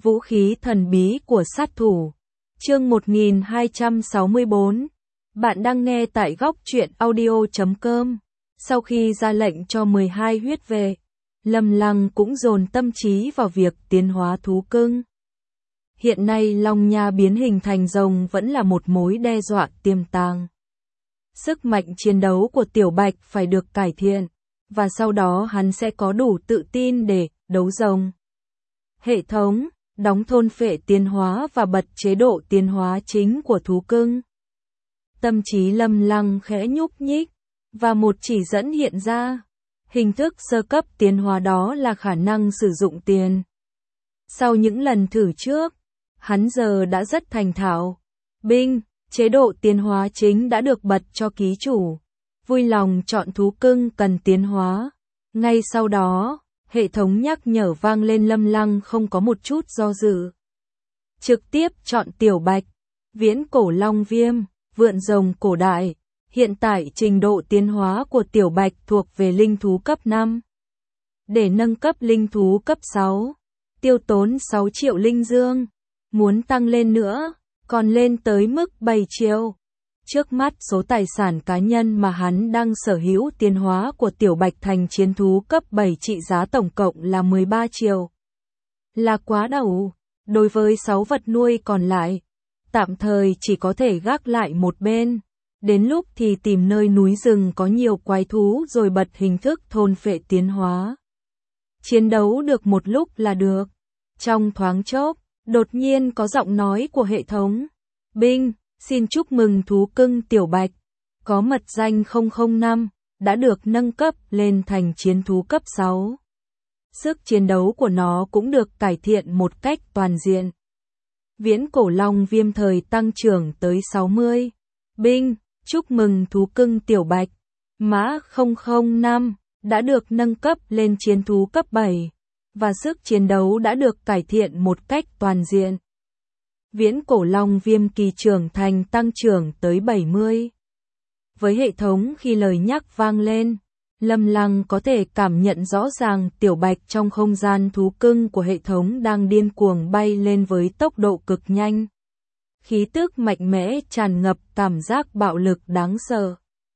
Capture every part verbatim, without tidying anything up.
Vũ khí thần bí của sát thủ. Chương một nghìn hai trăm sáu mươi tư. Bạn đang nghe tại góc truyện audio chấm com. Sau khi ra lệnh cho mười hai huyết vệ, Lâm Lăng cũng dồn tâm trí vào việc tiến hóa thú cưng. Hiện nay Long Nha biến hình thành rồng vẫn là một mối đe dọa tiềm tàng. Sức mạnh chiến đấu của Tiểu Bạch phải được cải thiện, và sau đó hắn sẽ có đủ tự tin để đấu rồng. Hệ thống đóng thôn phệ tiến hóa và bật chế độ tiến hóa chính của thú cưng. Tâm trí Lâm Lăng khẽ nhúc nhích, và một chỉ dẫn hiện ra. Hình thức sơ cấp tiến hóa đó là khả năng sử dụng tiền. Sau những lần thử trước, hắn giờ đã rất thành thạo. Binh, chế độ tiến hóa chính đã được bật cho ký chủ. Vui lòng chọn thú cưng cần tiến hóa. Ngay sau đó, hệ thống nhắc nhở vang lên. Lâm Lăng không có một chút do dự. Trực tiếp chọn Tiểu Bạch, viễn cổ long viêm, vượn rồng cổ đại. Hiện tại trình độ tiến hóa của Tiểu Bạch thuộc về linh thú cấp năm. Để nâng cấp linh thú cấp sáu, tiêu tốn sáu triệu linh dương. Muốn tăng lên nữa, còn lên tới mức bảy triệu. Trước mắt số tài sản cá nhân mà hắn đang sở hữu tiến hóa của Tiểu Bạch thành chiến thú cấp bảy trị giá tổng cộng là mười ba triệu. Là quá đầu. Đối với sáu vật nuôi còn lại, tạm thời chỉ có thể gác lại một bên. Đến lúc thì tìm nơi núi rừng có nhiều quái thú rồi bật hình thức thôn phệ tiến hóa. Chiến đấu được một lúc là được. Trong thoáng chốc, đột nhiên có giọng nói của hệ thống. Binh, xin chúc mừng thú cưng Tiểu Bạch. Có mật danh không không năm, đã được nâng cấp lên thành chiến thú cấp sáu. Sức chiến đấu của nó cũng được cải thiện một cách toàn diện. Viễn cổ long viêm thời tăng trưởng tới sáu mươi. Binh, chúc mừng thú cưng Tiểu Bạch. Mã không không năm, đã được nâng cấp lên chiến thú cấp bảy. Và sức chiến đấu đã được cải thiện một cách toàn diện. Viễn cổ long viêm kỳ trưởng thành tăng trưởng tới bảy mươi. Với hệ thống khi lời nhắc vang lên, Lâm Lăng có thể cảm nhận rõ ràng Tiểu Bạch trong không gian thú cưng của hệ thống đang điên cuồng bay lên với tốc độ cực nhanh. Khí tức mạnh mẽ tràn ngập cảm giác bạo lực đáng sợ.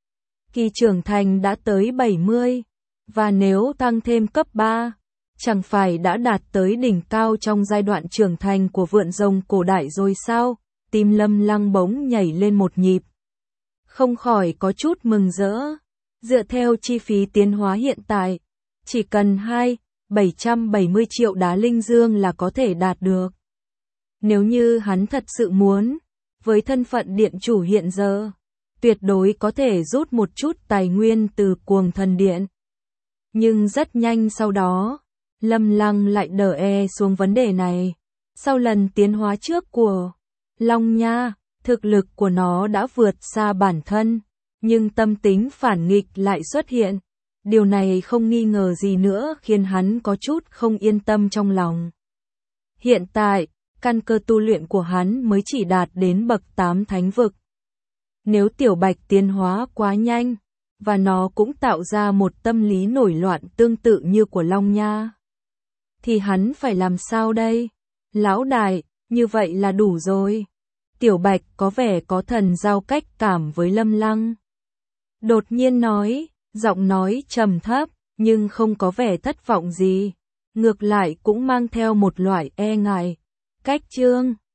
Kỳ trưởng thành đã tới bảy mươi, và nếu tăng thêm cấp ba, chẳng phải đã đạt tới đỉnh cao trong giai đoạn trưởng thành của vượn rồng cổ đại rồi sao? Tim Lâm Lăng bỗng nhảy lên một nhịp. Không khỏi có chút mừng rỡ. Dựa theo chi phí tiến hóa hiện tại, chỉ cần hai nghìn bảy trăm bảy mươi triệu đá linh dương là có thể đạt được. Nếu như hắn thật sự muốn, với thân phận điện chủ hiện giờ, tuyệt đối có thể rút một chút tài nguyên từ Cuồng Thần Điện. Nhưng rất nhanh sau đó, Lâm Lăng lại đờ e xuống vấn đề này. Sau lần tiến hóa trước của Long Nha, thực lực của nó đã vượt xa bản thân, nhưng tâm tính phản nghịch lại xuất hiện. Điều này không nghi ngờ gì nữa khiến hắn có chút không yên tâm trong lòng. Hiện tại, căn cơ tu luyện của hắn mới chỉ đạt đến bậc tám thánh vực. Nếu Tiểu Bạch tiến hóa quá nhanh, và nó cũng tạo ra một tâm lý nổi loạn tương tự như của Long Nha, thì hắn phải làm sao đây? Lão đại, như vậy là đủ rồi. Tiểu Bạch có vẻ có thần giao cách cảm với Lâm Lăng. Đột nhiên nói, giọng nói trầm thấp, nhưng không có vẻ thất vọng gì. Ngược lại cũng mang theo một loại e ngại. Cách chương